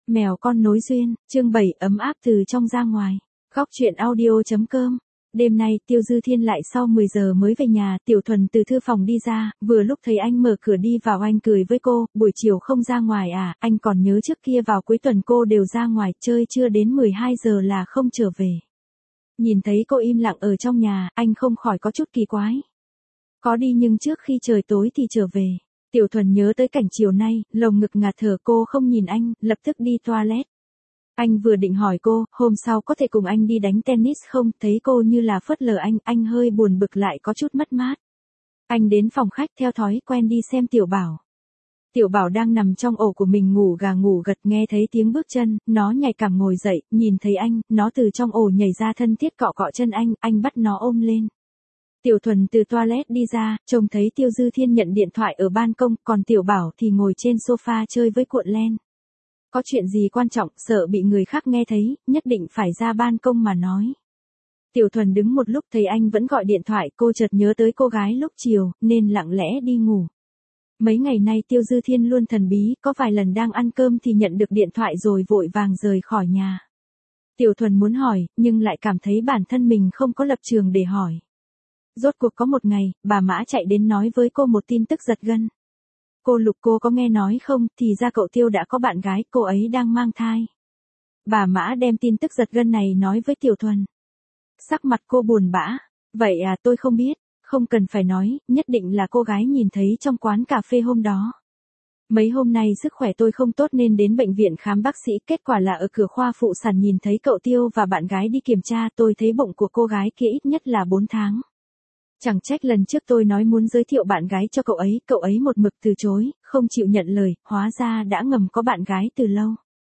Mèo con nối duyên, chương 7 ấm áp từ trong ra ngoài. Góc truyện audio.com. Đêm nay Tiêu Dư Thiên lại sau 10 giờ mới về nhà, Tiểu Thuần từ thư phòng đi ra, vừa lúc thấy anh mở cửa đi vào anh cười với cô, buổi chiều không ra ngoài à, anh còn nhớ trước kia vào cuối tuần cô đều ra ngoài chơi chưa đến 12 giờ là không trở về. Nhìn thấy cô im lặng ở trong nhà, anh không khỏi có chút kỳ quái. Có đi nhưng trước khi trời tối thì trở về. Tiểu Thuần nhớ tới cảnh chiều nay, lồng ngực ngạt thở cô không nhìn anh, lập tức đi toilet. Anh vừa định hỏi cô, hôm sau có thể cùng anh đi đánh tennis không, thấy cô như là phớt lờ anh hơi buồn bực lại có chút mất mát. Anh đến phòng khách theo thói quen đi xem Tiểu Bảo. Tiểu Bảo đang nằm trong ổ của mình ngủ gà ngủ gật, nghe thấy tiếng bước chân, nó nhạy cảm ngồi dậy, nhìn thấy anh, nó từ trong ổ nhảy ra thân thiết cọ cọ chân anh bắt nó ôm lên. Tiểu Thuần từ toilet đi ra, trông thấy Tiêu Dư Thiên nhận điện thoại ở ban công, còn Tiểu Bảo thì ngồi trên sofa chơi với cuộn len. Có chuyện gì quan trọng, sợ bị người khác nghe thấy, nhất định phải ra ban công mà nói. Tiểu Thuần đứng một lúc thấy anh vẫn gọi điện thoại, cô chợt nhớ tới cô gái lúc chiều, nên lặng lẽ đi ngủ. Mấy ngày nay Tiêu Dư Thiên luôn thần bí, có vài lần đang ăn cơm thì nhận được điện thoại rồi vội vàng rời khỏi nhà. Tiểu Thuần muốn hỏi, nhưng lại cảm thấy bản thân mình không có lập trường để hỏi. Rốt cuộc có một ngày, bà Mã chạy đến nói với cô một tin tức giật gân. Cô Lục, cô có nghe nói không, thì ra cậu Tiêu đã có bạn gái, cô ấy đang mang thai. Bà Mã đem tin tức giật gân này nói với Tiểu Thuần. Sắc mặt cô buồn bã. Vậy à, tôi không biết, không cần phải nói, nhất định là cô gái nhìn thấy trong quán cà phê hôm đó. Mấy hôm nay sức khỏe tôi không tốt nên đến bệnh viện khám bác sĩ, kết quả là ở cửa khoa phụ sản nhìn thấy cậu Tiêu và bạn gái đi kiểm tra, tôi thấy bụng của cô gái kia ít nhất là 4 tháng. Chẳng trách lần trước tôi nói muốn giới thiệu bạn gái cho cậu ấy một mực từ chối, không chịu nhận lời, hóa ra đã ngầm có bạn gái từ lâu.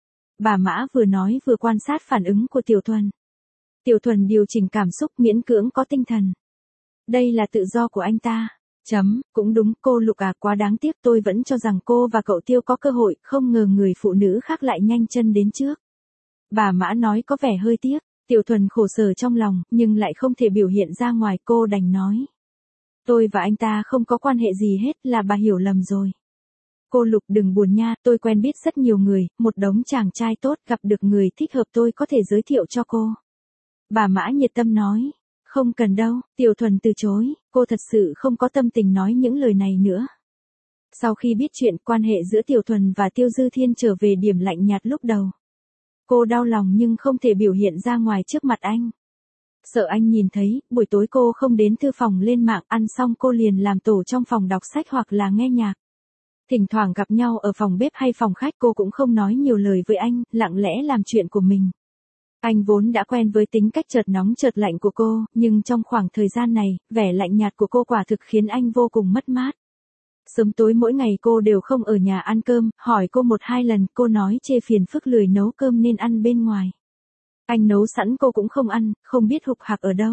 Bà Mã vừa nói vừa quan sát phản ứng của Tiểu Thuần. Tiểu Thuần điều chỉnh cảm xúc, miễn cưỡng có tinh thần. Đây là tự do của anh ta. Cũng đúng, cô Lục à, quá đáng tiếc, tôi vẫn cho rằng cô và cậu Tiêu có cơ hội, không ngờ người phụ nữ khác lại nhanh chân đến trước. Bà Mã nói có vẻ hơi tiếc. Tiểu Thuần khổ sở trong lòng, nhưng lại không thể biểu hiện ra ngoài, cô đành nói. Tôi và anh ta không có quan hệ gì hết, là bà hiểu lầm rồi. Cô Lục đừng buồn nha, tôi quen biết rất nhiều người, một đống chàng trai tốt, gặp được người thích hợp tôi có thể giới thiệu cho cô. Bà Mã nhiệt tâm nói. Không cần đâu, Tiểu Thuần từ chối, cô thật sự không có tâm tình nói những lời này nữa. Sau khi biết chuyện, quan hệ giữa Tiểu Thuần và Tiêu Dư Thiên trở về điểm lạnh nhạt lúc đầu. Cô đau lòng nhưng không thể biểu hiện ra ngoài trước mặt anh. Sợ anh nhìn thấy, buổi tối cô không đến thư phòng lên mạng, ăn xong cô liền làm tổ trong phòng đọc sách hoặc là nghe nhạc. Thỉnh thoảng gặp nhau ở phòng bếp hay phòng khách, cô cũng không nói nhiều lời với anh, lặng lẽ làm chuyện của mình. Anh vốn đã quen với tính cách chợt nóng chợt lạnh của cô, nhưng trong khoảng thời gian này, vẻ lạnh nhạt của cô quả thực khiến anh vô cùng mất mát. Sớm tối mỗi ngày cô đều không ở nhà ăn cơm, hỏi cô 1-2 lần, cô nói chê phiền phức lười nấu cơm nên ăn bên ngoài. Anh nấu sẵn cô cũng không ăn, không biết hục hạc ở đâu.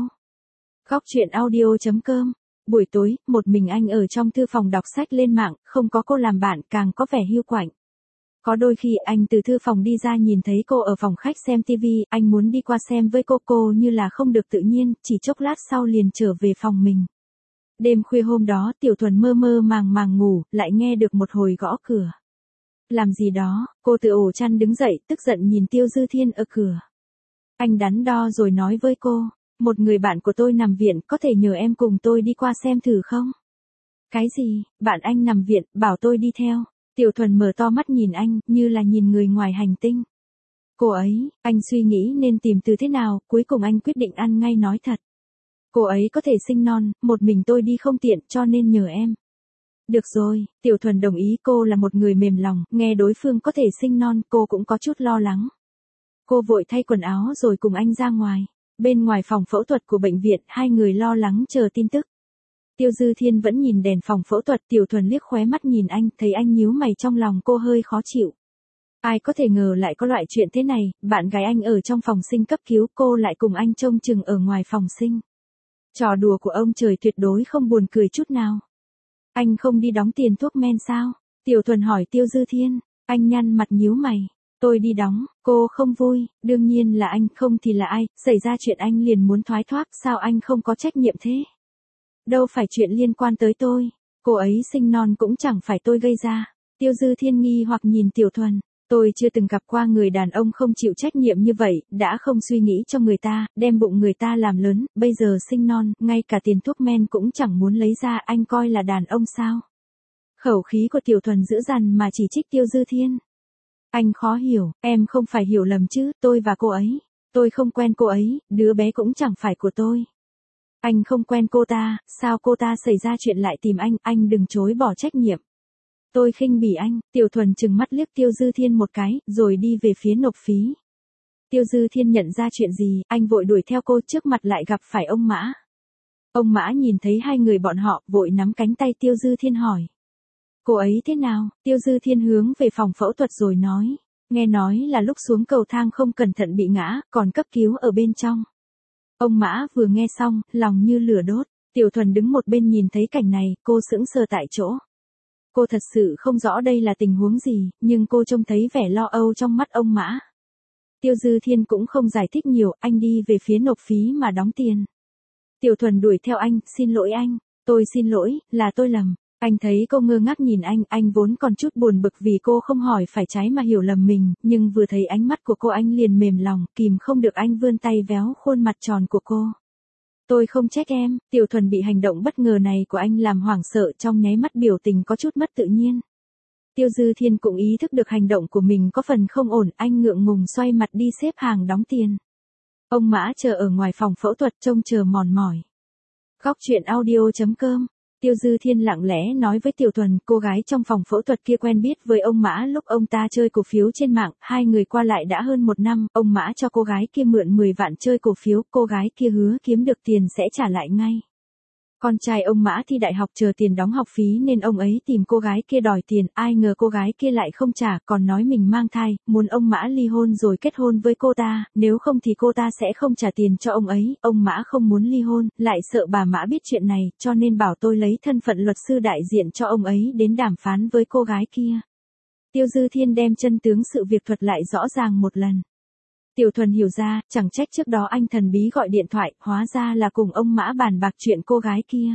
Góc truyện audio.com. Buổi tối, một mình anh ở trong thư phòng đọc sách lên mạng, không có cô làm bạn càng có vẻ hiu quạnh. Có đôi khi anh từ thư phòng đi ra nhìn thấy cô ở phòng khách xem tivi, anh muốn đi qua xem với cô như là không được tự nhiên, chỉ chốc lát sau liền trở về phòng mình. Đêm khuya hôm đó Tiểu Thuần mơ mơ màng ngủ, lại nghe được một hồi gõ cửa. Làm gì đó, cô từ ổ chăn đứng dậy, tức giận nhìn Tiêu Dư Thiên ở cửa. Anh đắn đo rồi nói với cô, một người bạn của tôi nằm viện, có thể nhờ em cùng tôi đi qua xem thử không? Cái gì, bạn anh nằm viện, bảo tôi đi theo. Tiểu Thuần mở to mắt nhìn anh, như là nhìn người ngoài hành tinh. Cô ấy, anh suy nghĩ nên tìm từ thế nào, cuối cùng anh quyết định ăn ngay nói thật. Cô ấy có thể sinh non, một mình tôi đi không tiện cho nên nhờ em. Được rồi, Tiểu Thuần đồng ý, cô là một người mềm lòng, nghe đối phương có thể sinh non, cô cũng có chút lo lắng. Cô vội thay quần áo rồi cùng anh ra ngoài. Bên ngoài phòng phẫu thuật của bệnh viện, hai người lo lắng chờ tin tức. Tiêu Dư Thiên vẫn nhìn đèn phòng phẫu thuật, Tiểu Thuần liếc khóe mắt nhìn anh, thấy anh nhíu mày trong lòng cô hơi khó chịu. Ai có thể ngờ lại có loại chuyện thế này, bạn gái anh ở trong phòng sinh cấp cứu, cô lại cùng anh trông chừng ở ngoài phòng sinh. Trò đùa của ông trời tuyệt đối không buồn cười chút nào. Anh không đi đóng tiền thuốc men sao? Tiểu Thuần hỏi Tiêu Dư Thiên, anh nhăn mặt nhíu mày. Tôi đi đóng, cô không vui, đương nhiên là anh, không thì là ai, xảy ra chuyện anh liền muốn thoái thoát, sao anh không có trách nhiệm thế? Đâu phải chuyện liên quan tới tôi, cô ấy sinh non cũng chẳng phải tôi gây ra. Tiêu Dư Thiên nghi hoặc nhìn Tiểu Thuần, Tôi chưa từng gặp qua người đàn ông không chịu trách nhiệm như vậy, đã không suy nghĩ cho người ta, đem bụng người ta làm lớn, bây giờ sinh non, ngay cả tiền thuốc men cũng chẳng muốn lấy ra, anh coi là đàn ông sao? Khẩu khí của Tiểu Thuần dữ dằn mà chỉ trích Tiêu Dư Thiên. Anh khó hiểu, em không phải hiểu lầm chứ, tôi và cô ấy. Tôi không quen cô ấy, đứa bé cũng chẳng phải của tôi. Anh không quen cô ta, sao cô ta xảy ra chuyện lại tìm anh đừng chối bỏ trách nhiệm. Tôi khinh bỉ anh, Tiểu Thuần trừng mắt liếc Tiêu Dư Thiên một cái, rồi đi về phía nộp phí. Tiêu Dư Thiên nhận ra chuyện gì, anh vội đuổi theo cô, trước mặt lại gặp phải ông Mã. Ông Mã nhìn thấy hai người bọn họ, vội nắm cánh tay Tiêu Dư Thiên hỏi. Cô ấy thế nào? Tiêu Dư Thiên hướng về phòng phẫu thuật rồi nói. Nghe nói là lúc xuống cầu thang không cẩn thận bị ngã, còn cấp cứu ở bên trong. Ông Mã vừa nghe xong, lòng như lửa đốt. Tiểu Thuần đứng một bên nhìn thấy cảnh này, cô sững sờ tại chỗ. Cô thật sự không rõ đây là tình huống gì, nhưng cô trông thấy vẻ lo âu trong mắt ông Mã. Tiêu Dư Thiên cũng không giải thích nhiều, anh đi về phía nộp phí mà đóng tiền. Tiểu Thuần đuổi theo anh, xin lỗi anh, tôi xin lỗi, là tôi lầm. Anh thấy cô ngơ ngác nhìn anh vốn còn chút buồn bực vì cô không hỏi phải trái mà hiểu lầm mình, nhưng vừa thấy ánh mắt của cô anh liền mềm lòng, kìm không được anh vươn tay véo khuôn mặt tròn của cô. Tôi không trách em, Tiểu Thuần bị hành động bất ngờ này của anh làm hoảng sợ, trong nháy mắt biểu tình có chút mất tự nhiên. Tiêu Dư Thiên cũng ý thức được hành động của mình có phần không ổn, anh ngượng ngùng xoay mặt đi xếp hàng đóng tiền. Ông Mã chờ ở ngoài phòng phẫu thuật trông chờ mòn mỏi. Góc truyện audio.com. Tiêu Dư Thiên lặng lẽ nói với Tiểu Thuần, cô gái trong phòng phẫu thuật kia quen biết với ông Mã lúc ông ta chơi cổ phiếu trên mạng, hai người qua lại đã hơn 1 năm, ông Mã cho cô gái kia mượn 10 vạn chơi cổ phiếu, cô gái kia hứa kiếm được tiền sẽ trả lại ngay. Con trai ông Mã thi đại học chờ tiền đóng học phí nên ông ấy tìm cô gái kia đòi tiền, ai ngờ cô gái kia lại không trả, còn nói mình mang thai, muốn ông Mã ly hôn rồi kết hôn với cô ta, nếu không thì cô ta sẽ không trả tiền cho ông ấy, ông Mã không muốn ly hôn, lại sợ bà Mã biết chuyện này, cho nên bảo tôi lấy thân phận luật sư đại diện cho ông ấy đến đàm phán với cô gái kia. Tiêu Dư Thiên đem chân tướng sự việc thuật lại rõ ràng một lần. Tiểu Thuần hiểu ra, chẳng trách trước đó anh thần bí gọi điện thoại, hóa ra là cùng ông Mã bàn bạc chuyện cô gái kia.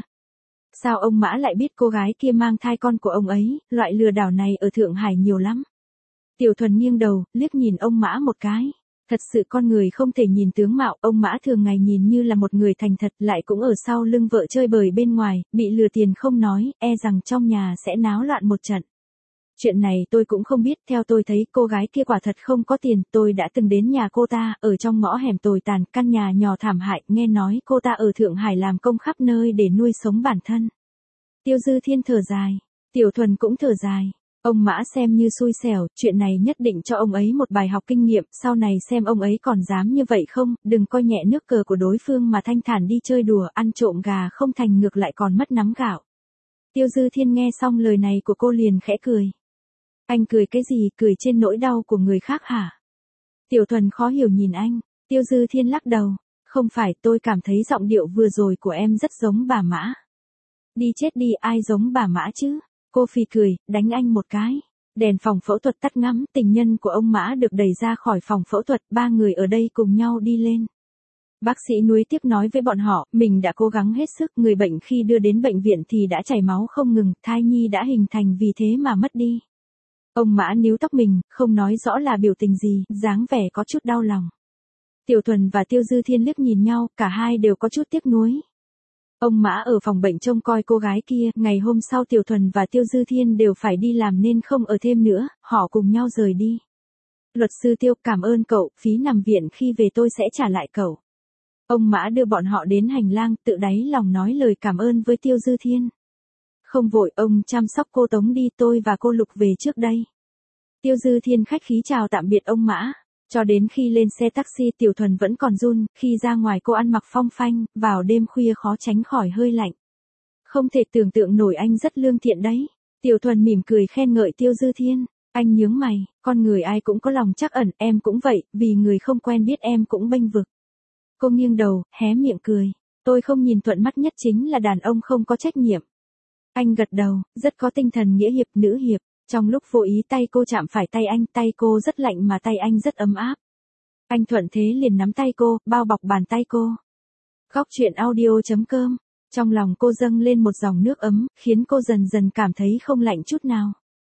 Sao ông Mã lại biết cô gái kia mang thai con của ông ấy, loại lừa đảo này ở Thượng Hải nhiều lắm. Tiểu Thuần nghiêng đầu, liếc nhìn ông Mã một cái. Thật sự con người không thể nhìn tướng mạo, ông Mã thường ngày nhìn như là một người thành thật, lại cũng ở sau lưng vợ chơi bời bên ngoài, bị lừa tiền không nói, e rằng trong nhà sẽ náo loạn một trận. Chuyện này tôi cũng không biết, theo tôi thấy cô gái kia quả thật không có tiền, tôi đã từng đến nhà cô ta, ở trong ngõ hẻm tồi tàn, căn nhà nhỏ thảm hại, nghe nói cô ta ở Thượng Hải làm công khắp nơi để nuôi sống bản thân. Tiêu Dư Thiên thở dài, Tiểu Thuần cũng thở dài. Ông Mã xem như xui xẻo, chuyện này nhất định cho ông ấy một bài học kinh nghiệm, sau này xem ông ấy còn dám như vậy không, đừng coi nhẹ nước cờ của đối phương mà thanh thản đi chơi đùa, ăn trộm gà không thành ngược lại còn mất nắm gạo. Tiêu Dư Thiên nghe xong lời này của cô liền khẽ cười. Anh cười cái gì, cười trên nỗi đau của người khác hả? Tiểu Thuần khó hiểu nhìn anh, Tiêu Dư Thiên lắc đầu, không phải, tôi cảm thấy giọng điệu vừa rồi của em rất giống bà Mã. Đi chết đi, ai giống bà Mã chứ? Cô phì cười, đánh anh một cái. Đèn phòng phẫu thuật tắt ngắm, tình nhân của ông Mã được đẩy ra khỏi phòng phẫu thuật, 3 người ở đây cùng nhau đi lên. Bác sĩ Núi tiếp nói với bọn họ, mình đã cố gắng hết sức, người bệnh khi đưa đến bệnh viện thì đã chảy máu không ngừng, thai nhi đã hình thành vì thế mà mất đi. Ông Mã níu tóc mình, không nói rõ là biểu tình gì, dáng vẻ có chút đau lòng. Tiểu Thuần và Tiêu Dư Thiên liếc nhìn nhau, cả hai đều có chút tiếc nuối. Ông Mã ở phòng bệnh trông coi cô gái kia, ngày hôm sau Tiểu Thuần và Tiêu Dư Thiên đều phải đi làm nên không ở thêm nữa, họ cùng nhau rời đi. Luật sư Tiêu, cảm ơn cậu, phí nằm viện khi về tôi sẽ trả lại cậu. Ông Mã đưa bọn họ đến hành lang, tự đáy lòng nói lời cảm ơn với Tiêu Dư Thiên. Không vội, ông chăm sóc cô Tống đi, tôi và cô Lục về trước đây. Tiêu Dư Thiên khách khí chào tạm biệt ông Mã. Cho đến khi lên xe taxi Tiểu Thuần vẫn còn run, khi ra ngoài cô ăn mặc phong phanh, vào đêm khuya khó tránh khỏi hơi lạnh. Không thể tưởng tượng nổi anh rất lương thiện đấy. Tiểu Thuần mỉm cười khen ngợi Tiêu Dư Thiên. Anh nhướng mày, con người ai cũng có lòng trắc ẩn, em cũng vậy, vì người không quen biết em cũng bênh vực. Cô nghiêng đầu, hé miệng cười. Tôi không nhìn thuận mắt nhất chính là đàn ông không có trách nhiệm. Anh gật đầu, rất có tinh thần nghĩa hiệp, nữ hiệp. Trong lúc vô ý tay cô chạm phải tay anh, tay cô rất lạnh mà tay anh rất ấm áp. Anh thuận thế liền nắm tay cô, bao bọc bàn tay cô. Góc truyện audio.com. Trong lòng cô dâng lên một dòng nước ấm, khiến cô dần dần cảm thấy không lạnh chút nào.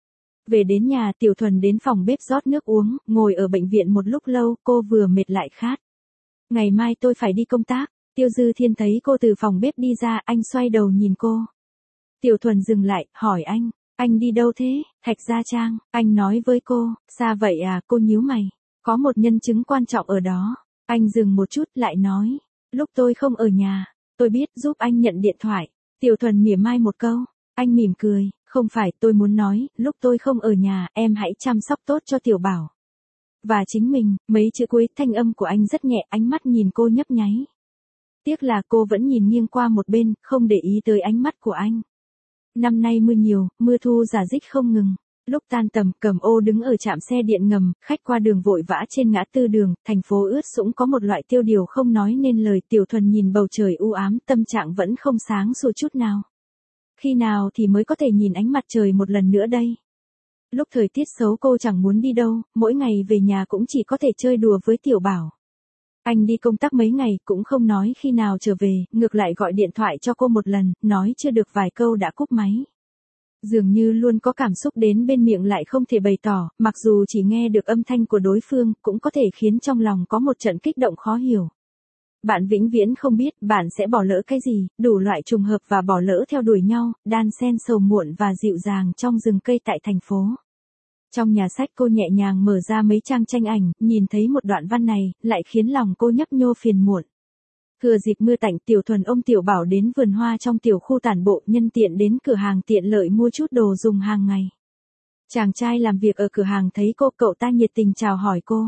Về đến nhà Tiểu Thuần đến phòng bếp rót nước uống, ngồi ở bệnh viện một lúc lâu, cô vừa mệt lại khát. Ngày mai tôi phải đi công tác. Tiêu Dư Thiên thấy cô từ phòng bếp đi ra, anh xoay đầu nhìn cô. Tiểu Thuần dừng lại, hỏi anh đi đâu thế? Thạch Gia Trang, anh nói với cô, xa vậy à? Cô nhíu mày, có một nhân chứng quan trọng ở đó. Anh dừng một chút lại nói, lúc tôi không ở nhà, tôi biết, giúp anh nhận điện thoại. Tiểu Thuần mỉa mai một câu, anh mỉm cười, không phải, tôi muốn nói, lúc tôi không ở nhà, em hãy chăm sóc tốt cho Tiểu Bảo. Và chính mình, mấy chữ cuối, thanh âm của anh rất nhẹ, ánh mắt nhìn cô nhấp nháy. Tiếc là cô vẫn nhìn nghiêng qua một bên, không để ý tới ánh mắt của anh. Năm nay mưa nhiều, mưa thu rả rích không ngừng. Lúc tan tầm, Cẩm Ô đứng ở trạm xe điện ngầm, khách qua đường vội vã trên ngã tư đường, thành phố ướt sũng có một loại tiêu điều không nói nên lời. Tiểu Thuần nhìn bầu trời u ám, tâm trạng vẫn không sáng sủa chút nào. Khi nào thì mới có thể nhìn ánh mặt trời một lần nữa đây? Lúc thời tiết xấu cô chẳng muốn đi đâu, mỗi ngày về nhà cũng chỉ có thể chơi đùa với Tiểu Bảo. Anh đi công tác mấy ngày cũng không nói khi nào trở về, ngược lại gọi điện thoại cho cô một lần, nói chưa được vài câu đã cúp máy. Dường như luôn có cảm xúc đến bên miệng lại không thể bày tỏ, mặc dù chỉ nghe được âm thanh của đối phương cũng có thể khiến trong lòng có một trận kích động khó hiểu. Bạn vĩnh viễn không biết bạn sẽ bỏ lỡ cái gì, đủ loại trùng hợp và bỏ lỡ theo đuổi nhau, đan xen sầu muộn và dịu dàng trong rừng cây tại thành phố. Trong nhà sách cô nhẹ nhàng mở ra mấy trang tranh ảnh, nhìn thấy một đoạn văn này, lại khiến lòng cô nhấp nhô phiền muộn. Thừa dịp mưa tạnh, Tiểu Thuần ôm Tiểu Bảo đến vườn hoa trong tiểu khu tản bộ, nhân tiện đến cửa hàng tiện lợi mua chút đồ dùng hàng ngày. Chàng trai làm việc ở cửa hàng thấy cô, cậu ta nhiệt tình chào hỏi cô.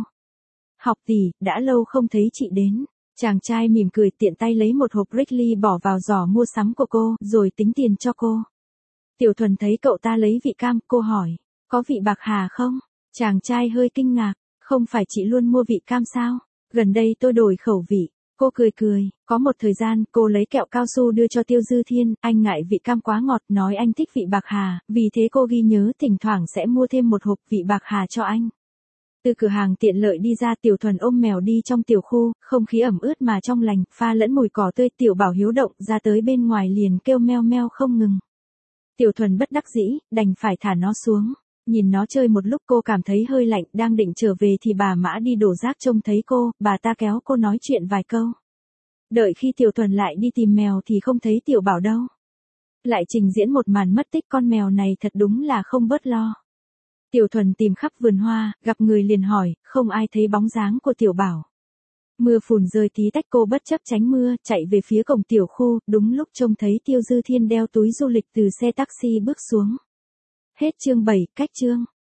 Học tỷ, đã lâu không thấy chị đến. Chàng trai mỉm cười tiện tay lấy một hộp Wrigley bỏ vào giỏ mua sắm của cô, rồi tính tiền cho cô. Tiểu Thuần thấy cậu ta lấy vị cam, cô hỏi, có vị bạc hà không? Chàng trai hơi kinh ngạc, không phải chị luôn mua vị cam sao? Gần đây tôi đổi khẩu vị. Cô cười cười, có một thời gian cô lấy kẹo cao su đưa cho Tiêu Dư Thiên, anh ngại vị cam quá ngọt, nói anh thích vị bạc hà, vì thế cô ghi nhớ thỉnh thoảng sẽ mua thêm một hộp vị bạc hà cho anh. Từ cửa hàng tiện lợi đi ra, Tiểu Thuần ôm mèo đi trong tiểu khu, không khí ẩm ướt mà trong lành, pha lẫn mùi cỏ tươi. Tiểu Bảo hiếu động ra tới bên ngoài liền kêu meo meo không ngừng. Tiểu Thuần bất đắc dĩ, đành phải thả nó xuống. Nhìn nó chơi một lúc cô cảm thấy hơi lạnh, đang định trở về thì bà Mã đi đổ rác trông thấy cô, bà ta kéo cô nói chuyện vài câu. Đợi khi Tiểu Thuần lại đi tìm mèo thì không thấy Tiểu Bảo đâu. Lại trình diễn một màn mất tích, con mèo này thật đúng là không bớt lo. Tiểu Thuần tìm khắp vườn hoa, gặp người liền hỏi, không ai thấy bóng dáng của Tiểu Bảo. Mưa phùn rơi tí tách, cô bất chấp tránh mưa, chạy về phía cổng tiểu khu, đúng lúc trông thấy Tiêu Dư Thiên đeo túi du lịch từ xe taxi bước xuống. Hết chương 7, cách chương.